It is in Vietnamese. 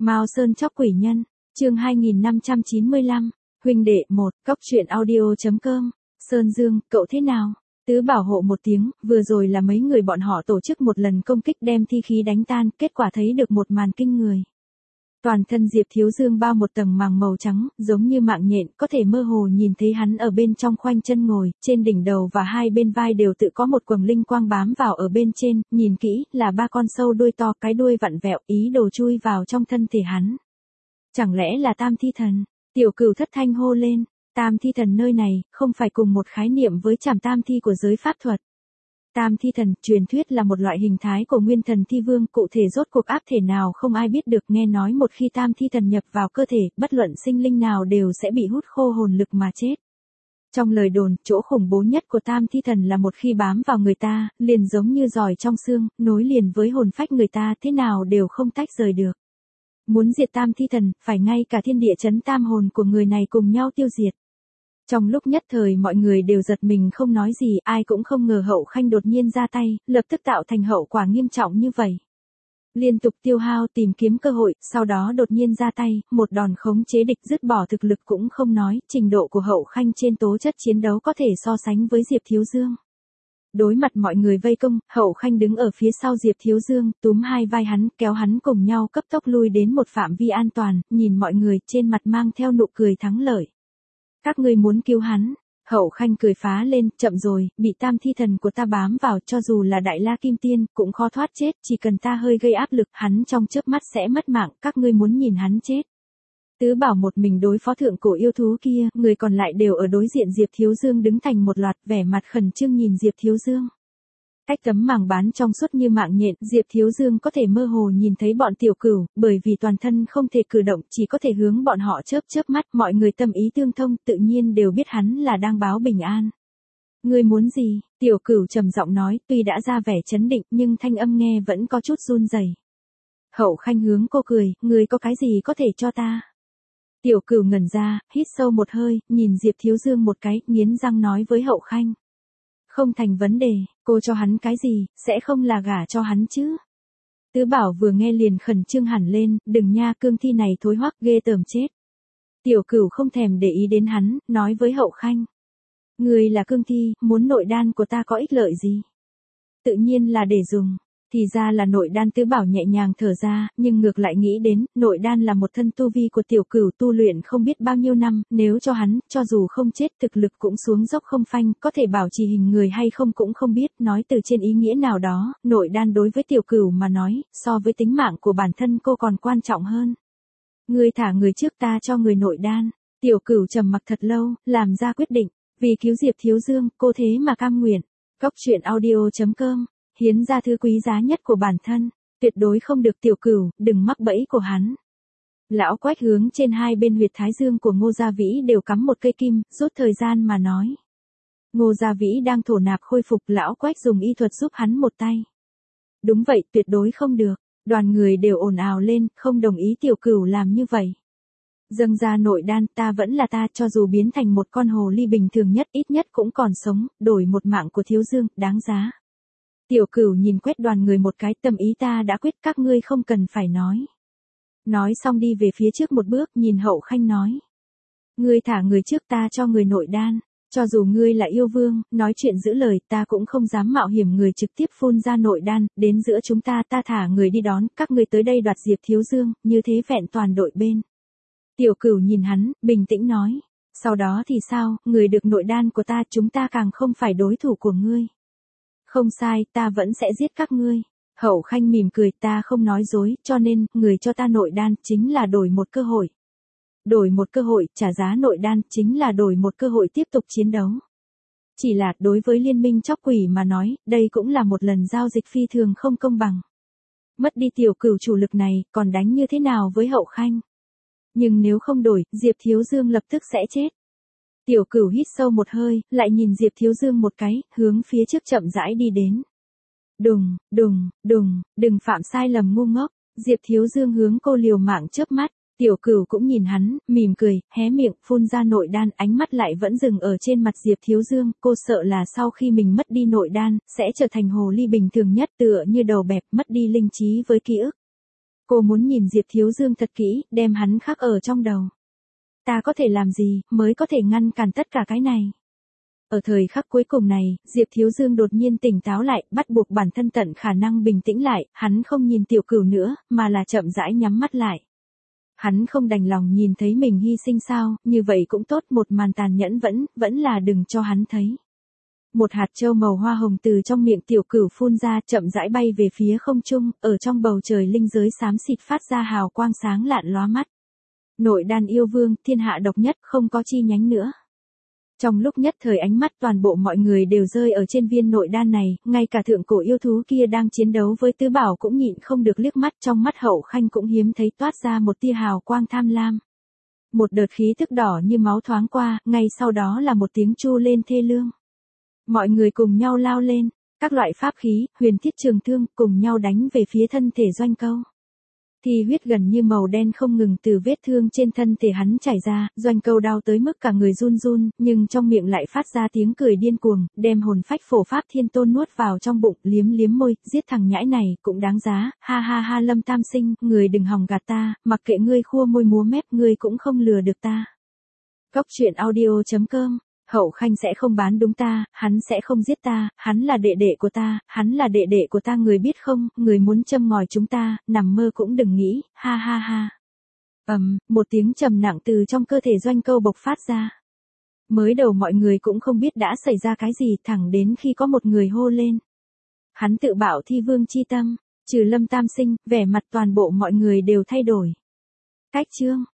Mao Sơn chóc quỷ nhân, chương 2595, huynh đệ 1, cóc truyện audio.com, Sơn Dương, cậu thế nào? Tứ bảo hộ một tiếng, vừa rồi là mấy người bọn họ tổ chức một lần công kích đem thi khí đánh tan, kết quả thấy được một màn kinh người. Toàn thân Diệp Thiếu Dương bao một tầng màng màu trắng, giống như mạng nhện, có thể mơ hồ nhìn thấy hắn ở bên trong khoanh chân ngồi, trên đỉnh đầu và hai bên vai đều tự có một quầng linh quang bám vào ở bên trên, nhìn kỹ, là ba con sâu đuôi to, cái đuôi vặn vẹo, ý đồ chui vào trong thân thể hắn. Chẳng lẽ là Tam Thi Thần? Tiểu Cửu thất thanh hô lên, Tam Thi Thần nơi này, không phải cùng một khái niệm với Trảm Tam Thi của giới pháp thuật. Tam Thi Thần, truyền thuyết là một loại hình thái của Nguyên Thần Thi Vương, cụ thể rốt cuộc áp thể nào không ai biết được, nghe nói một khi Tam Thi Thần nhập vào cơ thể, bất luận sinh linh nào đều sẽ bị hút khô hồn lực mà chết. Trong lời đồn, chỗ khủng bố nhất của Tam Thi Thần là một khi bám vào người ta, liền giống như giòi trong xương, nối liền với hồn phách người ta, thế nào đều không tách rời được. Muốn diệt Tam Thi Thần, phải ngay cả thiên địa chấn tam hồn của người này cùng nhau tiêu diệt. Trong lúc nhất thời mọi người đều giật mình không nói gì, ai cũng không ngờ Hậu Khanh đột nhiên ra tay, lập tức tạo thành hậu quả nghiêm trọng như vậy. Liên tục tiêu hao tìm kiếm cơ hội, sau đó đột nhiên ra tay, một đòn khống chế địch dứt bỏ thực lực cũng không nói, trình độ của Hậu Khanh trên tố chất chiến đấu có thể so sánh với Diệp Thiếu Dương. Đối mặt mọi người vây công, Hậu Khanh đứng ở phía sau Diệp Thiếu Dương, túm hai vai hắn, kéo hắn cùng nhau cấp tốc lui đến một phạm vi an toàn, nhìn mọi người trên mặt mang theo nụ cười thắng lợi. Các ngươi muốn cứu hắn? Hậu Khanh cười phá lên, chậm rồi, bị Tam Thi Thần của ta bám vào, cho dù là Đại La Kim Tiên, cũng khó thoát chết, chỉ cần ta hơi gây áp lực, hắn trong chớp mắt sẽ mất mạng, các ngươi muốn nhìn hắn chết. Tứ bảo một mình đối phó thượng cổ yêu thú kia, người còn lại đều ở đối diện Diệp Thiếu Dương đứng thành một loạt, vẻ mặt khẩn trương nhìn Diệp Thiếu Dương. Cách tấm màng bán trong suốt như mạng nhện, Diệp Thiếu Dương có thể mơ hồ nhìn thấy bọn Tiểu Cửu, bởi vì toàn thân không thể cử động, chỉ có thể hướng bọn họ chớp chớp mắt, mọi người tâm ý tương thông, tự nhiên đều biết hắn là đang báo bình an. Ngươi muốn gì? Tiểu Cửu trầm giọng nói, tuy đã ra vẻ chấn định, nhưng thanh âm nghe vẫn có chút run rẩy. Hậu Khanh hướng cô cười, ngươi có cái gì có thể cho ta? Tiểu Cửu ngẩn ra, hít sâu một hơi, nhìn Diệp Thiếu Dương một cái, nghiến răng nói với Hậu Khanh. Không thành vấn đề, cô cho hắn cái gì, sẽ không là gả cho hắn chứ. Tứ bảo vừa nghe liền khẩn trương hẳn lên, đừng nha, cương thi này thối hoắc ghê tởm chết. Tiểu Cửu không thèm để ý đến hắn, nói với Hậu Khanh. Người là cương thi, muốn nội đan của ta có ích lợi gì? Tự nhiên là để dùng. Thì ra là nội đan. Tứ bảo nhẹ nhàng thở ra, nhưng ngược lại nghĩ đến, nội đan là một thân tu vi của Tiểu Cửu tu luyện không biết bao nhiêu năm, nếu cho hắn, cho dù không chết thực lực cũng xuống dốc không phanh, có thể bảo trì hình người hay không cũng không biết, nói từ trên ý nghĩa nào đó, nội đan đối với Tiểu Cửu mà nói, so với tính mạng của bản thân cô còn quan trọng hơn. Người thả người trước, ta cho người nội đan. Tiểu Cửu trầm mặc thật lâu, làm ra quyết định, vì cứu Diệp Thiếu Dương, cô thế mà cam nguyện. Cóc truyện audio.com, hiến ra thứ quý giá nhất của bản thân, tuyệt đối không được. Tiểu Cửu, đừng mắc bẫy của hắn. Lão Quách hướng trên hai bên huyệt thái dương của Ngô Gia Vĩ đều cắm một cây kim, rút thời gian mà nói. Ngô Gia Vĩ đang thổ nạp khôi phục, Lão Quách dùng y thuật giúp hắn một tay. Đúng vậy, tuyệt đối không được. Đoàn người đều ồn ào lên, không đồng ý Tiểu Cửu làm như vậy. Dâng ra nội đan, ta vẫn là ta, cho dù biến thành một con hồ ly bình thường nhất, ít nhất cũng còn sống, đổi một mạng của Thiếu Dương, đáng giá. Tiểu Cửu nhìn quét đoàn người một cái, tâm ý ta đã quyết, các ngươi không cần phải nói. Nói xong đi về phía trước một bước, nhìn Hậu Khanh nói. Ngươi thả người trước, ta cho người nội đan. Cho dù ngươi là yêu vương, nói chuyện giữ lời, ta cũng không dám mạo hiểm người trực tiếp phun ra nội đan, đến giữa chúng ta, ta thả người đi đón, các ngươi tới đây đoạt Diệp Thiếu Dương, như thế vẹn toàn đội bên. Tiểu Cửu nhìn hắn, bình tĩnh nói. Sau đó thì sao, người được nội đan của ta, chúng ta càng không phải đối thủ của ngươi. Không sai, ta vẫn sẽ giết các ngươi. Hậu Khanh mỉm cười, ta không nói dối, cho nên, người cho ta nội đan, chính là đổi một cơ hội. Đổi một cơ hội, trả giá nội đan, chính là đổi một cơ hội tiếp tục chiến đấu. Chỉ là, đối với liên minh chóc quỷ mà nói, đây cũng là một lần giao dịch phi thường không công bằng. Mất đi Tiểu Cửu chủ lực này, còn đánh như thế nào với Hậu Khanh? Nhưng nếu không đổi, Diệp Thiếu Dương lập tức sẽ chết. Tiểu Cửu hít sâu một hơi, lại nhìn Diệp Thiếu Dương một cái, hướng phía trước chậm rãi đi đến. Đùng, đùng, đùng, đừng phạm sai lầm ngu ngốc. Diệp Thiếu Dương hướng cô liều mạng chớp mắt. Tiểu Cửu cũng nhìn hắn, mỉm cười, hé miệng, phun ra nội đan, ánh mắt lại vẫn dừng ở trên mặt Diệp Thiếu Dương. Cô sợ là sau khi mình mất đi nội đan, sẽ trở thành hồ ly bình thường nhất, tựa như đầu bẹp, mất đi linh trí với ký ức. Cô muốn nhìn Diệp Thiếu Dương thật kỹ, đem hắn khắc ở trong đầu. Ta có thể làm gì, mới có thể ngăn cản tất cả cái này. Ở thời khắc cuối cùng này, Diệp Thiếu Dương đột nhiên tỉnh táo lại, bắt buộc bản thân tận khả năng bình tĩnh lại, hắn không nhìn Tiểu Cửu nữa, mà là chậm rãi nhắm mắt lại. Hắn không đành lòng nhìn thấy mình hy sinh sao, như vậy cũng tốt, một màn tàn nhẫn vẫn là đừng cho hắn thấy. Một hạt châu màu hoa hồng từ trong miệng Tiểu Cửu phun ra, chậm rãi bay về phía không trung, ở trong bầu trời linh giới xám xịt phát ra hào quang sáng lạn lóa mắt. Nội đan yêu vương, thiên hạ độc nhất, không có chi nhánh nữa. Trong lúc nhất thời ánh mắt toàn bộ mọi người đều rơi ở trên viên nội đan này, ngay cả thượng cổ yêu thú kia đang chiến đấu với tứ bảo cũng nhịn không được liếc mắt, trong mắt Hậu Khanh cũng hiếm thấy toát ra một tia hào quang tham lam. Một đợt khí tức đỏ như máu thoáng qua, ngay sau đó là một tiếng chu lên thê lương. Mọi người cùng nhau lao lên, các loại pháp khí, huyền thiết trường thương cùng nhau đánh về phía thân thể Doanh Câu. Thì huyết gần như màu đen không ngừng từ vết thương trên thân thể hắn chảy ra, Doanh Câu đau tới mức cả người run run, nhưng trong miệng lại phát ra tiếng cười điên cuồng, đem hồn phách phổ pháp thiên tôn nuốt vào trong bụng, liếm liếm môi, giết thằng nhãi này, cũng đáng giá, ha ha ha. Lâm Tam Sinh, người đừng hòng gạt ta, mặc kệ ngươi khua môi múa mép, ngươi cũng không lừa được ta. Cốc truyện audio.com. Hậu Khanh sẽ không bán đúng ta, hắn sẽ không giết ta, hắn là đệ đệ của ta, hắn là đệ đệ của ta, người biết không, người muốn châm ngòi chúng ta, nằm mơ cũng đừng nghĩ, ha ha ha. Một tiếng trầm nặng từ trong cơ thể Doanh Câu bộc phát ra. Mới đầu mọi người cũng không biết đã xảy ra cái gì, thẳng đến khi có một người hô lên. Hắn tự bảo thi vương chi tâm, trừ Lâm Tam Sinh, vẻ mặt toàn bộ mọi người đều thay đổi. Cách chương.